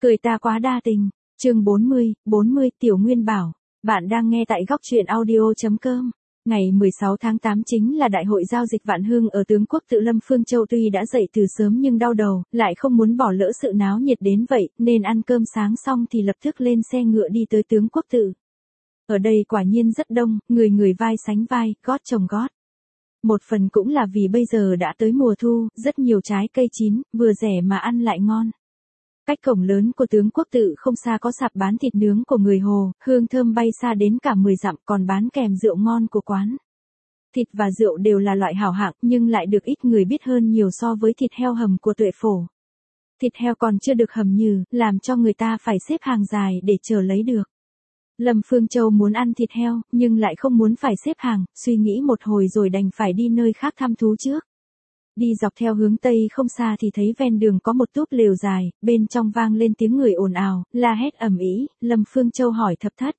Cười ta quá đa tình. Chương 40 Tiểu Nguyên bảo. Bạn đang nghe tại góc truyện audio.com. Ngày 16 tháng 8 chính là đại hội giao dịch Vạn Hương ở tướng quốc tự Lâm Phương Châu, tuy đã dậy từ sớm nhưng đau đầu, lại không muốn bỏ lỡ sự náo nhiệt đến vậy, nên ăn cơm sáng xong thì lập tức lên xe ngựa đi tới tướng quốc tự. Ở đây quả nhiên rất đông, người người vai sánh vai, gót chồng gót. Một phần cũng là vì bây giờ đã tới mùa thu, rất nhiều trái cây chín, vừa rẻ mà ăn lại ngon. Cách cổng lớn của tướng quốc tự không xa có sạp bán thịt nướng của người Hồ, hương thơm bay xa đến cả 10 dặm, còn bán kèm rượu ngon của quán. Thịt và rượu đều là loại hảo hạng nhưng lại được ít người biết hơn nhiều so với thịt heo hầm của Tuệ Phổ. Thịt heo còn chưa được hầm nhừ, làm cho người ta phải xếp hàng dài để chờ lấy được. Lâm Phương Châu muốn ăn thịt heo, nhưng lại không muốn phải xếp hàng, suy nghĩ một hồi rồi đành phải đi nơi khác thăm thú trước. Đi dọc theo hướng Tây không xa thì thấy ven đường có một túp lều dài, bên trong vang lên tiếng người ồn ào, la hét ầm ĩ. Lâm Phương Châu hỏi Thập Thất.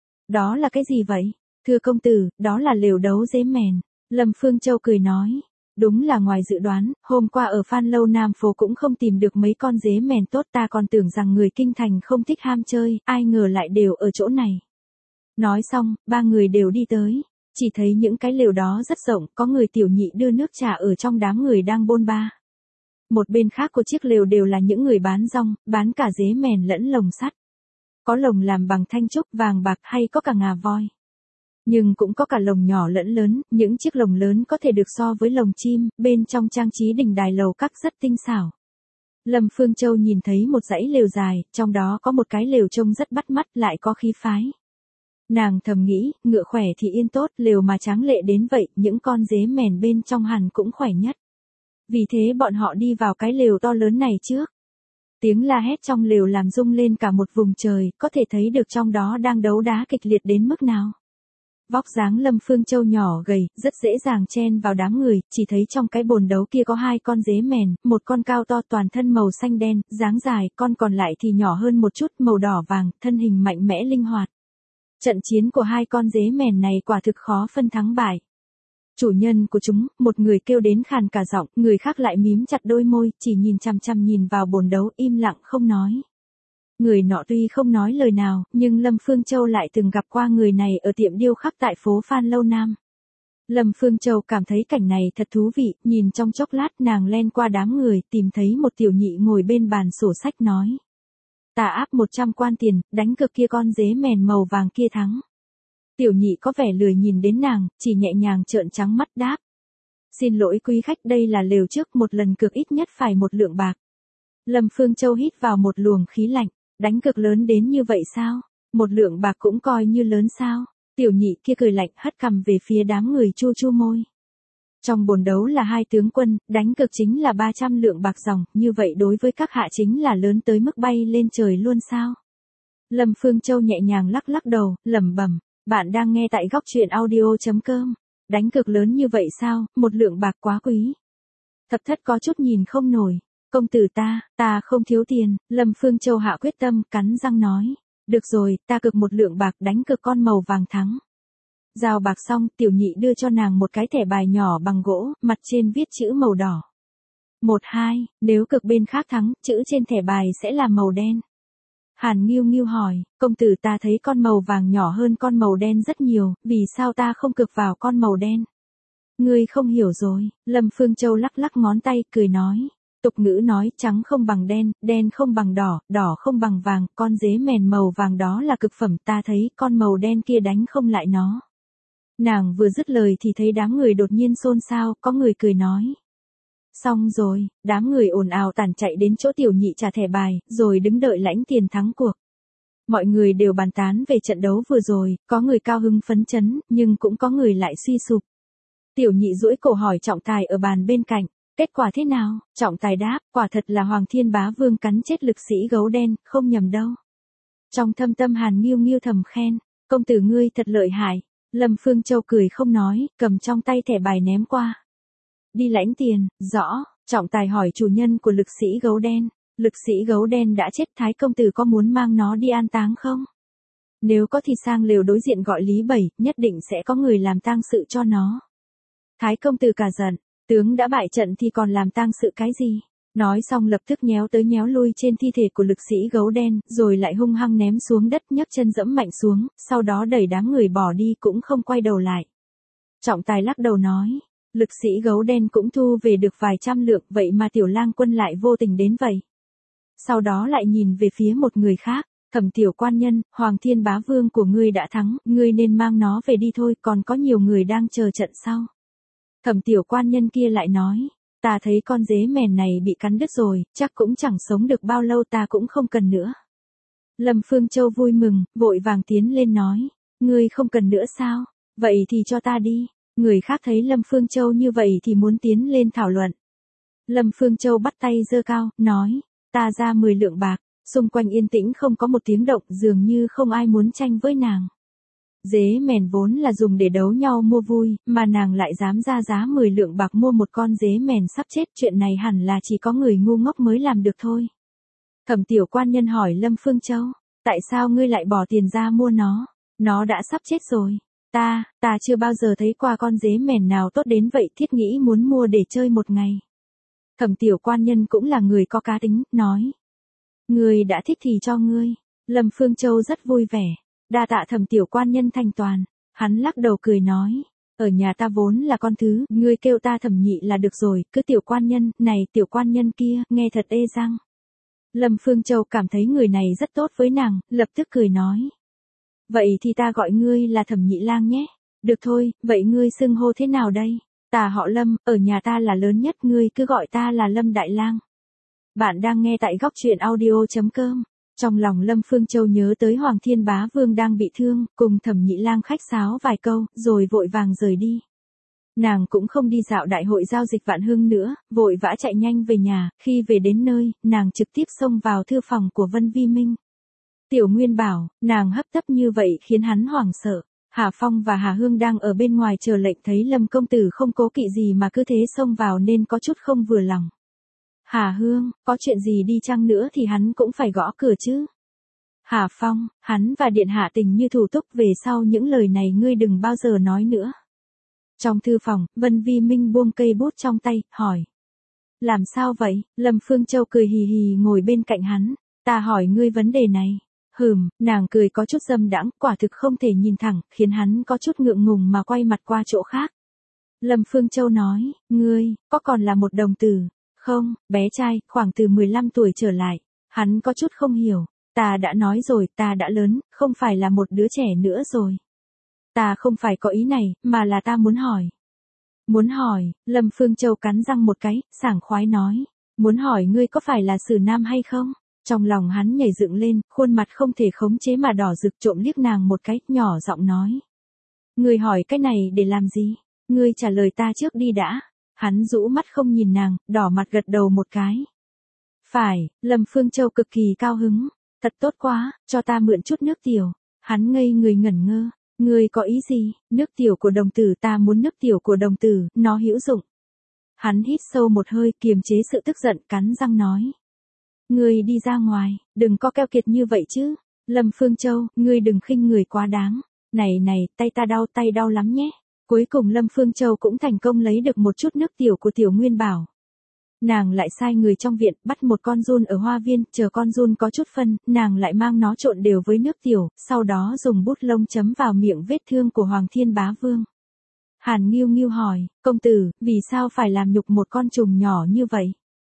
Đó là cái gì vậy? Thưa công tử, đó là lều đấu dế mèn. Lâm Phương Châu cười nói. Đúng là ngoài dự đoán, hôm qua ở Phan Lâu Nam Phố cũng không tìm được mấy con dế mèn tốt, ta còn tưởng rằng người kinh thành không thích ham chơi, ai ngờ lại đều ở chỗ này. Nói xong, ba người đều đi tới. Chỉ thấy những cái lều đó rất rộng, có người tiểu nhị đưa nước trà ở trong đám người đang bôn ba. Một bên khác của chiếc lều đều là những người bán rong, bán cả dế mèn lẫn lồng sắt. Có lồng làm bằng thanh trúc vàng bạc hay có cả ngà voi. Nhưng cũng có cả lồng nhỏ lẫn lớn, những chiếc lồng lớn có thể được so với lồng chim, bên trong trang trí đình đài lầu các rất tinh xảo. Lâm Phương Châu nhìn thấy một dãy lều dài, trong đó có một cái lều trông rất bắt mắt lại có khí phái. Nàng thầm nghĩ, ngựa khỏe thì yên tốt, lều mà tráng lệ đến vậy, những con dế mèn bên trong hẳn cũng khỏe nhất. Vì thế bọn họ đi vào cái lều to lớn này trước. Tiếng la hét trong lều làm rung lên cả một vùng trời, có thể thấy được trong đó đang đấu đá kịch liệt đến mức nào. Vóc dáng Lâm Phương Châu nhỏ gầy, rất dễ dàng chen vào đám người, chỉ thấy trong cái bồn đấu kia có hai con dế mèn, một con cao to toàn thân màu xanh đen, dáng dài, con còn lại thì nhỏ hơn một chút, màu đỏ vàng, thân hình mạnh mẽ linh hoạt. Trận chiến của hai con dế mèn này quả thực khó phân thắng bại. Chủ nhân của chúng, một người kêu đến khàn cả giọng, người khác lại mím chặt đôi môi, chỉ nhìn chằm chằm nhìn vào bồn đấu, im lặng không nói. Người nọ tuy không nói lời nào, nhưng Lâm Phương Châu lại từng gặp qua người này ở tiệm điêu khắc tại phố Phan Lâu Nam. Lâm Phương Châu cảm thấy cảnh này thật thú vị, nhìn trong chốc lát nàng len qua đám người, tìm thấy một tiểu nhị ngồi bên bàn sổ sách nói. Ta áp 100 quan tiền, đánh cược kia con dế mèn màu vàng kia thắng. Tiểu nhị có vẻ lười nhìn đến nàng, chỉ nhẹ nhàng trợn trắng mắt đáp. Xin lỗi quý khách, đây là lều trước, một lần cược ít nhất phải 1 lượng bạc. Lâm Phương Châu hít vào một luồng khí lạnh, đánh cược lớn đến như vậy sao? 1 lượng bạc cũng coi như lớn sao? Tiểu nhị kia cười lạnh hất cằm về phía đám người chu chu môi. Trong bồn đấu là 2 tướng quân, đánh cược chính là 300 lượng bạc dòng, như vậy đối với các hạ chính là lớn tới mức bay lên trời luôn sao? Lâm Phương Châu nhẹ nhàng lắc lắc đầu, lẩm bẩm, bạn đang nghe tại góc truyện audio.com. Đánh cược lớn như vậy sao, 1 lượng bạc quá quý. Thập Thất có chút nhìn không nổi. Công tử ta không thiếu tiền. Lâm Phương Châu hạ quyết tâm, cắn răng nói. Được rồi, ta cược 1 lượng bạc, đánh cược con màu vàng thắng. Giao bạc xong, tiểu nhị đưa cho nàng một cái thẻ bài nhỏ bằng gỗ, mặt trên viết chữ màu đỏ. 1-2, nếu cực bên khác thắng, chữ trên thẻ bài sẽ là màu đen. Hàn Nghiêu Nghiêu hỏi, công tử ta thấy con màu vàng nhỏ hơn con màu đen rất nhiều, vì sao ta không cực vào con màu đen? Ngươi không hiểu rồi. Lâm Phương Châu lắc lắc ngón tay, cười nói. Tục ngữ nói trắng không bằng đen, đen không bằng đỏ, đỏ không bằng vàng, con dế mèn màu vàng đó là cực phẩm, ta thấy con màu đen kia đánh không lại nó. Nàng vừa dứt lời thì thấy đám người đột nhiên xôn xao, có người cười nói. Xong rồi, đám người ồn ào tản chạy đến chỗ tiểu nhị trả thẻ bài, rồi đứng đợi lãnh tiền thắng cuộc. Mọi người đều bàn tán về trận đấu vừa rồi, có người cao hứng phấn chấn, nhưng cũng có người lại suy sụp. Tiểu nhị duỗi cổ hỏi trọng tài ở bàn bên cạnh, kết quả thế nào? Trọng tài đáp, quả thật là Hoàng Thiên Bá Vương cắn chết lực sĩ gấu đen, không nhầm đâu. Trong thâm tâm Hàn Nghiêu Nghiêu thầm khen, công tử ngươi thật lợi hại. Lâm Phương Châu cười không nói, cầm trong tay thẻ bài ném qua. Đi lãnh tiền, rõ. Trọng tài hỏi chủ nhân của lực sĩ gấu đen. Lực sĩ gấu đen đã chết, Thái công tử có muốn mang nó đi an táng không? Nếu có thì sang lều đối diện gọi Lý Bảy, nhất định sẽ có người làm tang sự cho nó. Thái công tử cả giận, tướng đã bại trận thì còn làm tang sự cái gì? Nói xong lập tức nhéo tới nhéo lui trên thi thể của lực sĩ gấu đen, rồi lại hung hăng ném xuống đất, nhấc chân dẫm mạnh xuống, sau đó đẩy đám người bỏ đi cũng không quay đầu lại. Trọng tài lắc đầu nói, lực sĩ gấu đen cũng thu về được vài trăm lượng, vậy mà Tiểu Lang Quân lại vô tình đến vậy. Sau đó lại nhìn về phía một người khác, Thẩm tiểu quan nhân, Hoàng Thiên Bá Vương của ngươi đã thắng, ngươi nên mang nó về đi thôi, còn có nhiều người đang chờ trận sau. Thẩm tiểu quan nhân kia lại nói, ta thấy con dế mèn này bị cắn đứt rồi, chắc cũng chẳng sống được bao lâu, ta cũng không cần nữa. Lâm Phương Châu vui mừng, vội vàng tiến lên nói, ngươi không cần nữa sao, vậy thì cho ta đi. Người khác thấy Lâm Phương Châu như vậy thì muốn tiến lên thảo luận. Lâm Phương Châu bắt tay giơ cao, nói, ta ra 10 lượng bạc, xung quanh yên tĩnh không có một tiếng động, dường như không ai muốn tranh với nàng. Dế mèn vốn là dùng để đấu nhau mua vui, mà nàng lại dám ra giá 10 lượng bạc mua một con dế mèn sắp chết, chuyện này hẳn là chỉ có người ngu ngốc mới làm được thôi. Thẩm tiểu quan nhân hỏi Lâm Phương Châu, tại sao ngươi lại bỏ tiền ra mua nó đã sắp chết rồi. Ta chưa bao giờ thấy qua con dế mèn nào tốt đến vậy, thiết nghĩ muốn mua để chơi một ngày. Thẩm tiểu quan nhân cũng là người có cá tính, nói. Ngươi đã thích thì cho ngươi. Lâm Phương Châu rất vui vẻ. Đa tạ Thẩm tiểu quan nhân thành toàn. Hắn lắc đầu cười nói. Ở nhà ta vốn là con thứ, ngươi kêu ta Thẩm nhị là được rồi, cứ tiểu quan nhân, này tiểu quan nhân kia, nghe thật ê răng. Lâm Phương Châu cảm thấy người này rất tốt với nàng, lập tức cười nói. Vậy thì ta gọi ngươi là Thẩm nhị lang nhé. Được thôi, vậy ngươi xưng hô thế nào đây? Ta họ Lâm, ở nhà ta là lớn nhất, ngươi cứ gọi ta là Lâm Đại Lang. Bạn đang nghe tại góc truyện audio.com. Trong lòng Lâm Phương Châu nhớ tới Hoàng Thiên Bá Vương đang bị thương, cùng Thẩm nhị lang khách sáo vài câu, rồi vội vàng rời đi. Nàng cũng không đi dạo đại hội giao dịch Vạn Hưng nữa, vội vã chạy nhanh về nhà, khi về đến nơi, nàng trực tiếp xông vào thư phòng của Vân Vi Minh. Tiểu Nguyên bảo, nàng hấp tấp như vậy khiến hắn hoảng sợ. Hà Phong và Hà Hương đang ở bên ngoài chờ lệnh, thấy Lâm công tử không cố kỵ gì mà cứ thế xông vào nên có chút không vừa lòng. Hà Hương, có chuyện gì đi chăng nữa thì hắn cũng phải gõ cửa chứ. Hà Phong, hắn và điện hạ tình như thủ túc, về sau những lời này ngươi đừng bao giờ nói nữa. Trong thư phòng, Vân Vi Minh buông cây bút trong tay, hỏi. Làm sao vậy? Lâm Phương Châu cười hì hì ngồi bên cạnh hắn. Ta hỏi ngươi vấn đề này. Nàng cười có chút dâm đãng, quả thực không thể nhìn thẳng, khiến hắn có chút ngượng ngùng mà quay mặt qua chỗ khác. Lâm Phương Châu nói, ngươi, có còn là một đồng tử? Không, bé trai, khoảng từ 15 tuổi trở lại. Hắn có chút không hiểu. Ta đã nói rồi, ta đã lớn, không phải là một đứa trẻ nữa rồi. Ta không phải có ý này, mà là ta muốn hỏi. Muốn hỏi, Lâm Phương Châu cắn răng một cái, sảng khoái nói. Muốn hỏi ngươi có phải là Sử Nam hay không? Trong lòng hắn nhảy dựng lên, khuôn mặt không thể khống chế mà đỏ rực, trộm liếc nàng một cái, nhỏ giọng nói. Ngươi hỏi cái này để làm gì? Ngươi trả lời ta trước đi đã. Hắn rũ mắt không nhìn nàng, đỏ mặt gật đầu một cái. Phải, Lâm Phương Châu cực kỳ cao hứng. Thật tốt quá, cho ta mượn chút nước tiểu. Hắn ngây người ngẩn ngơ. Ngươi có ý gì? Nước tiểu của đồng tử, ta muốn nước tiểu của đồng tử, nó hữu dụng. Hắn hít sâu một hơi, kiềm chế sự tức giận, cắn răng nói. Ngươi đi ra ngoài, đừng có keo kiệt như vậy chứ. Lâm Phương Châu, ngươi đừng khinh người quá đáng. Này, tay đau lắm nhé. Cuối cùng Lâm Phương Châu cũng thành công lấy được một chút nước tiểu của Tiểu Nguyên Bảo. Nàng lại sai người trong viện, bắt một con giun ở hoa viên, chờ con giun có chút phân, nàng lại mang nó trộn đều với nước tiểu, sau đó dùng bút lông chấm vào miệng vết thương của Hoàng Thiên Bá Vương. Hàn Nghiêu Nghiêu hỏi, công tử, vì sao phải làm nhục một con trùng nhỏ như vậy?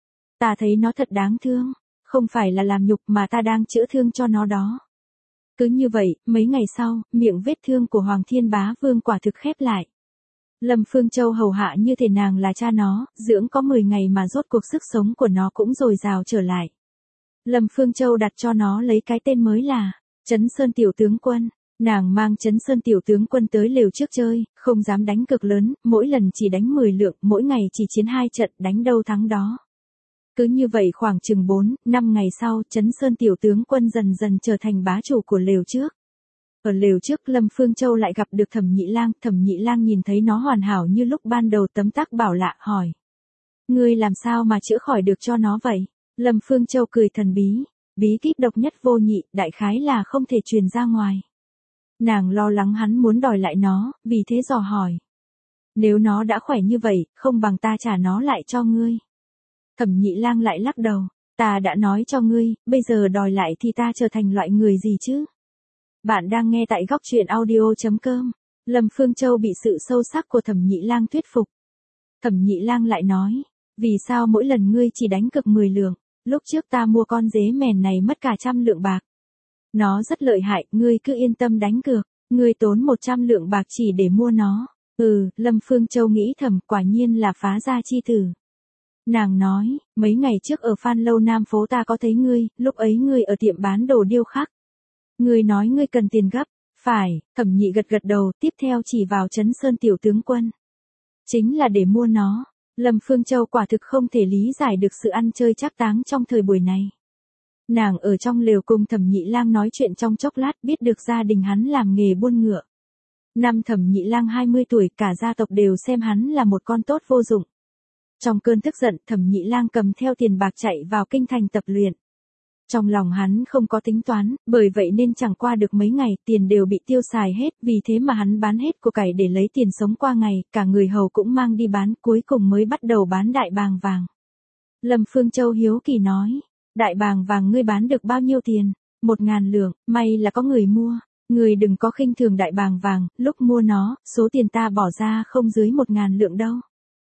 Ta thấy nó thật đáng thương. Không phải là làm nhục mà ta đang chữa thương cho nó đó. Cứ như vậy, mấy ngày sau, miệng vết thương của Hoàng Thiên Bá Vương quả thực khép lại. Lâm Phương Châu hầu hạ như thể nàng là cha nó, dưỡng có 10 ngày mà rốt cuộc sức sống của nó cũng dồi dào trở lại. Lâm Phương Châu đặt cho nó lấy cái tên mới là Trấn Sơn Tiểu Tướng Quân. Nàng mang Trấn Sơn Tiểu Tướng Quân tới lều trước chơi, không dám đánh cực lớn, mỗi lần chỉ đánh 10 lượng, mỗi ngày chỉ chiến 2 trận, đánh đâu thắng đó. Cứ như vậy khoảng chừng 4-5 ngày sau, Trấn Sơn Tiểu Tướng Quân dần dần trở thành bá chủ của lều trước. Ở lều trước Lâm Phương Châu lại gặp được Thẩm nhị lang nhìn thấy nó hoàn hảo như lúc ban đầu, tấm tắc bảo lạ, hỏi. Ngươi làm sao mà chữa khỏi được cho nó vậy? Lâm Phương Châu cười thần bí. Bí kíp độc nhất vô nhị, đại khái là không thể truyền ra ngoài. Nàng lo lắng hắn muốn đòi lại nó, vì thế dò hỏi. Nếu nó đã khỏe như vậy, không bằng ta trả nó lại cho ngươi. Thẩm Nhị Lang lại lắc đầu, ta đã nói cho ngươi, bây giờ đòi lại thì ta trở thành loại người gì chứ? Bạn đang nghe tại góc truyện audio.com. Lâm Phương Châu bị sự sâu sắc của Thẩm Nhị Lang thuyết phục. Thẩm Nhị Lang lại nói, vì sao mỗi lần ngươi chỉ đánh cược 10 lượng, lúc trước ta mua con dế mèn này mất cả 100 lượng bạc. Nó rất lợi hại, ngươi cứ yên tâm đánh cược, ngươi tốn 100 lượng bạc chỉ để mua nó. Lâm Phương Châu nghĩ thầm, quả nhiên là phá gia chi tử. Nàng nói, mấy ngày trước ở Phan Lâu Nam phố ta có thấy ngươi, lúc ấy ngươi ở tiệm bán đồ điêu khắc. Ngươi nói ngươi cần tiền gấp, phải, Thẩm Nhị gật gật đầu, tiếp theo chỉ vào Trấn Sơn tiểu tướng quân. Chính là để mua nó. Lâm Phương Châu quả thực không thể lý giải được sự ăn chơi trác táng trong thời buổi này. Nàng ở trong lều cùng Thẩm Nhị Lang nói chuyện trong chốc lát, biết được gia đình hắn làm nghề buôn ngựa. Năm Thẩm Nhị Lang 20 tuổi, cả gia tộc đều xem hắn là một con tốt vô dụng. Trong cơn tức giận, Thẩm Nhị Lang cầm theo tiền bạc chạy vào kinh thành tập luyện. Trong lòng hắn không có tính toán, bởi vậy nên chẳng qua được mấy ngày, tiền đều bị tiêu xài hết, vì thế mà hắn bán hết của cải để lấy tiền sống qua ngày, cả người hầu cũng mang đi bán, cuối cùng mới bắt đầu bán đại bàng vàng. Lâm Phương Châu hiếu kỳ nói, đại bàng vàng ngươi bán được bao nhiêu tiền? 1.000 lượng, may là có người mua. Ngươi đừng có khinh thường đại bàng vàng, lúc mua nó, số tiền ta bỏ ra không dưới 1.000 lượng đâu.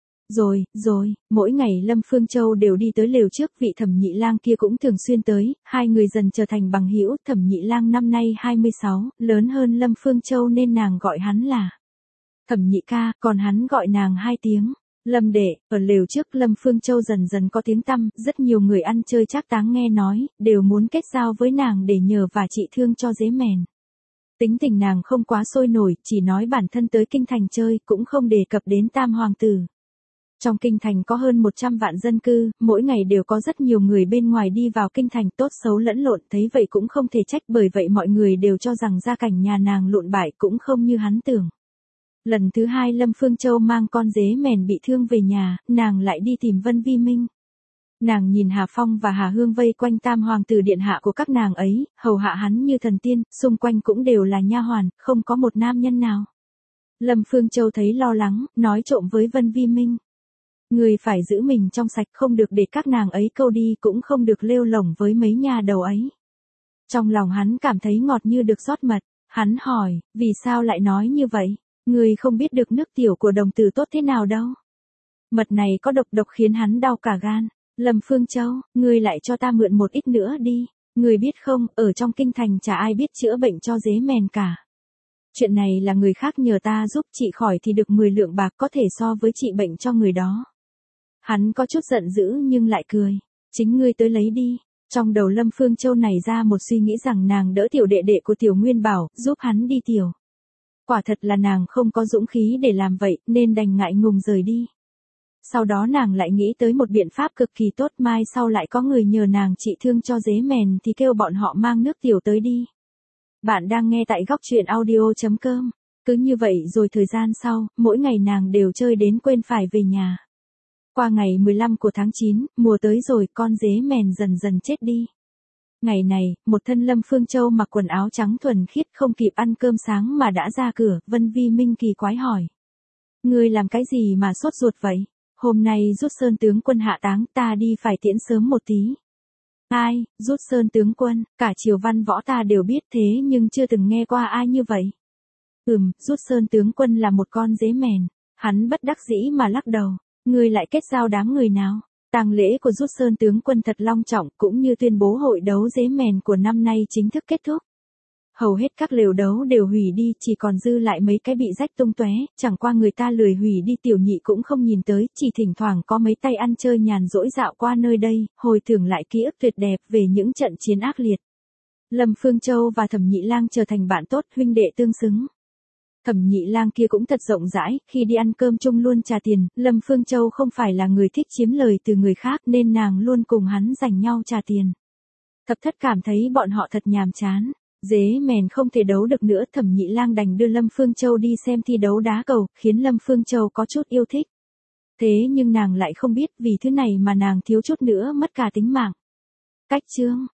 Rồi, mỗi ngày Lâm Phương Châu đều đi tới lều trước, vị Thẩm Nhị Lang kia cũng thường xuyên tới, hai người dần trở thành bằng hữu. Thẩm Nhị Lang năm nay 26, lớn hơn Lâm Phương Châu nên nàng gọi hắn là Thẩm Nhị ca, còn hắn gọi nàng 2 tiếng, Lâm đệ. Ở lều trước Lâm Phương Châu dần dần có tiếng tăm, rất nhiều người ăn chơi trác táng nghe nói, đều muốn kết giao với nàng để nhờ và trị thương cho dế mèn. Tính tình nàng không quá sôi nổi, chỉ nói bản thân tới kinh thành chơi, cũng không đề cập đến tam hoàng tử. Trong kinh thành có hơn 100 vạn dân cư, mỗi ngày đều có rất nhiều người bên ngoài đi vào kinh thành, tốt xấu lẫn lộn, thấy vậy cũng không thể trách, bởi vậy mọi người đều cho rằng gia cảnh nhà nàng lụn bại, cũng không như hắn tưởng. Lần thứ 2 Lâm Phương Châu mang con dế mèn bị thương về nhà, nàng lại đi tìm Vân Vi Minh. Nàng nhìn Hà Phong và Hà Hương vây quanh tam hoàng tử điện hạ của các nàng ấy, hầu hạ hắn như thần tiên, xung quanh cũng đều là nha hoàn, không có một nam nhân nào. Lâm Phương Châu thấy lo lắng, nói trộm với Vân Vi Minh. Người phải giữ mình trong sạch, không được để các nàng ấy câu đi, cũng không được lêu lổng với mấy nhà đầu ấy. Trong lòng hắn cảm thấy ngọt như được rót mật, hắn hỏi, vì sao lại nói như vậy? Người không biết được nước tiểu của đồng tử tốt thế nào đâu. Mật này có độc khiến hắn đau cả gan. Lâm Phương Châu, ngươi lại cho ta mượn một ít nữa đi. Ngươi biết không, ở trong kinh thành chả ai biết chữa bệnh cho dế mèn cả. Chuyện này là người khác nhờ ta giúp trị khỏi thì được 10 lượng bạc, có thể so với trị bệnh cho người đó. Hắn có chút giận dữ nhưng lại cười. Chính ngươi tới lấy đi. Trong đầu Lâm Phương Châu này ra một suy nghĩ rằng nàng đỡ tiểu đệ đệ của Tiểu Nguyên Bảo, giúp hắn đi tiểu. Quả thật là nàng không có dũng khí để làm vậy, nên đành ngại ngùng rời đi. Sau đó nàng lại nghĩ tới một biện pháp cực kỳ tốt, mai sau lại có người nhờ nàng trị thương cho dế mèn thì kêu bọn họ mang nước tiểu tới đi. Bạn đang nghe tại góc truyện audio.com. Cứ như vậy rồi thời gian sau, mỗi ngày nàng đều chơi đến quên phải về nhà. Qua ngày 15 của tháng 9, mùa tới rồi, con dế mèn dần dần chết đi. Ngày này, một thân Lâm Phương Châu mặc quần áo trắng thuần khiết, không kịp ăn cơm sáng mà đã ra cửa. Vân Vi Minh kỳ quái hỏi. Ngươi làm cái gì mà sốt ruột vậy? Hôm nay Rút Sơn tướng quân hạ táng, ta đi phải tiễn sớm một tí. Ai, Rút Sơn tướng quân, cả triều văn võ ta đều biết thế nhưng chưa từng nghe qua ai như vậy. Rút Sơn tướng quân là một con dế mèn. Hắn bất đắc dĩ mà lắc đầu. Ngươi lại kết giao đám người nào? Tang lễ của Rút Sơn tướng quân thật long trọng, cũng như tuyên bố hội đấu dế mèn của năm nay chính thức kết thúc. Hầu hết các lều đấu đều hủy đi, chỉ còn dư lại mấy cái bị rách tung tóe, chẳng qua người ta lười hủy đi. Tiểu Nhị cũng không nhìn tới, chỉ thỉnh thoảng có mấy tay ăn chơi nhàn rỗi dạo qua nơi đây, hồi tưởng lại ký ức tuyệt đẹp về những trận chiến ác liệt. Lâm Phương Châu và Thẩm Nhị Lang trở thành bạn tốt, huynh đệ tương xứng. Thẩm Nhị Lang kia cũng thật rộng rãi, khi đi ăn cơm chung luôn trả tiền. Lâm Phương Châu không phải là người thích chiếm lời từ người khác nên nàng luôn cùng hắn giành nhau trả tiền. Thập Thất cảm thấy bọn họ thật nhàm chán. Dế mèn không thể đấu được nữa, Thẩm Nhị Lang đành đưa Lâm Phương Châu đi xem thi đấu đá cầu, khiến Lâm Phương Châu có chút yêu thích. Thế nhưng nàng lại không biết vì thứ này mà nàng thiếu chút nữa mất cả tính mạng. Cách chương